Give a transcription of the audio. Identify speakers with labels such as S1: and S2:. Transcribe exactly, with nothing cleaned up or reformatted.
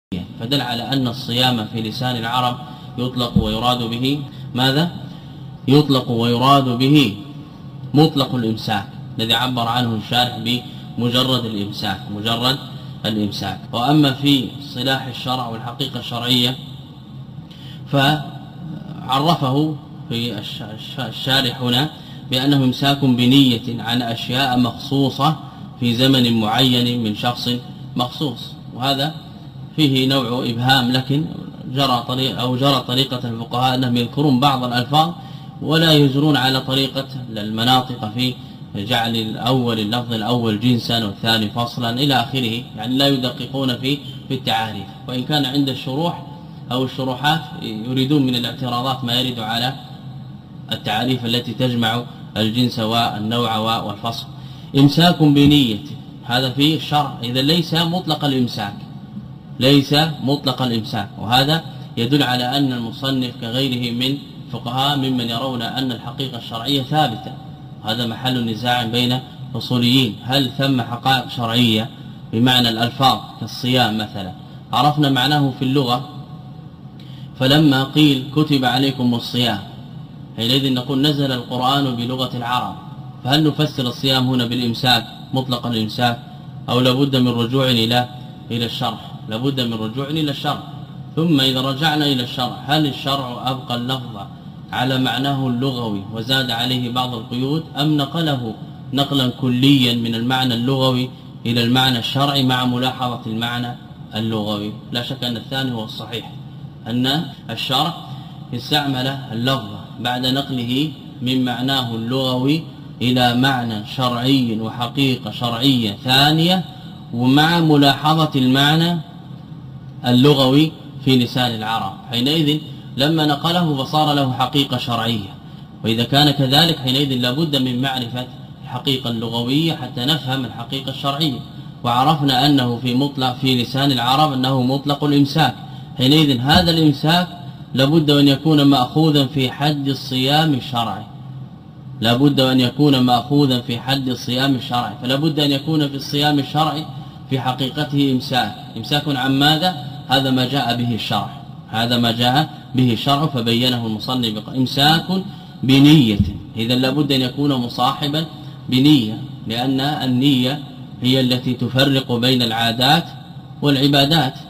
S1: فدل على أن الصيام في لسان العرب يطلق ويراد به ماذا؟ يطلق ويراد به مطلق الإمساك الذي عبر عنه الشارح بمجرد الإمساك مجرد الإمساك. وأما في صلاح الشرع والحقيقة الشرعية فعرفه في الشارح هنا بأنه إمساك بنية عن أشياء مخصوصة في زمن معين من شخص مخصوص، وهذا فيه نوع إبهام، لكن جرى طريق أو جرى طريقة الفقهاء أنهم يذكرون بعض الألفاظ ولا يجرون على طريقة المناطق في جعل الأول اللفظ الأول جنسا والثاني فصلا إلى آخره، يعني لا يدققون في في التعاريف. وإن كان عند الشروح أو الشروحات يريدون من الاعتراضات ما يرد على التعاريف التي تجمع الجنس والنوع والفصل. إمساك بنية هذا في الشرع إذا ليس مطلق الإمساك ليس مطلق الإمساك، وهذا يدل على أن المصنف كغيره من فقهاء ممن يرون أن الحقيقة الشرعية ثابتة. هذا محل نزاع بين الأصوليين، هل ثم حقائق شرعية بمعنى الألفاظ كالصيام مثلا عرفنا معناه في اللغة، فلما قيل كتب عليكم الصيام حينئذ نقول نزل القرآن بلغة العرب، فهل نفسر الصيام هنا بالإمساك مطلق الإمساك أو لابد من رجوع إلى إلى الشرح؟ لابد من رجوع إلى الشرع. ثم إذا رجعنا إلى الشرع هل الشرع أبقى اللفظ على معناه اللغوي وزاد عليه بعض القيود أم نقله نقلا كليا من المعنى اللغوي إلى المعنى الشرعي مع ملاحظة المعنى اللغوي؟ لا شك أن الثاني هو الصحيح، أن الشرع استعمل اللفظ بعد نقله من معناه اللغوي إلى معنى شرعي وحقيقة شرعية ثانية ومع ملاحظة المعنى اللغوي في لسان العرب. حينئذ لما نقله فصار له حقيقة شرعية، وإذا كان كذلك حينئذ لابد من معرفة الحقيقة اللغوية حتى نفهم الحقيقة الشرعية. وعرفنا أنه في مطلق في لسان العرب أنه مطلق الإمساك، حينئذ هذا الإمساك لابد أن يكون مأخوذا في حد الصيام الشرعي لابد أن يكون مأخوذا في حد الصيام الشرعي فلابد أن يكون في الصيام الشرعي في حقيقته إمساك. إمساك عن ماذا؟ هذا ما جاء به الشرع هذا ما جاء به الشرع فبينه المصنف إمساك بنية. إذا لابد أن يكون مصاحبا بنية، لأن النية هي التي تفرق بين العادات والعبادات.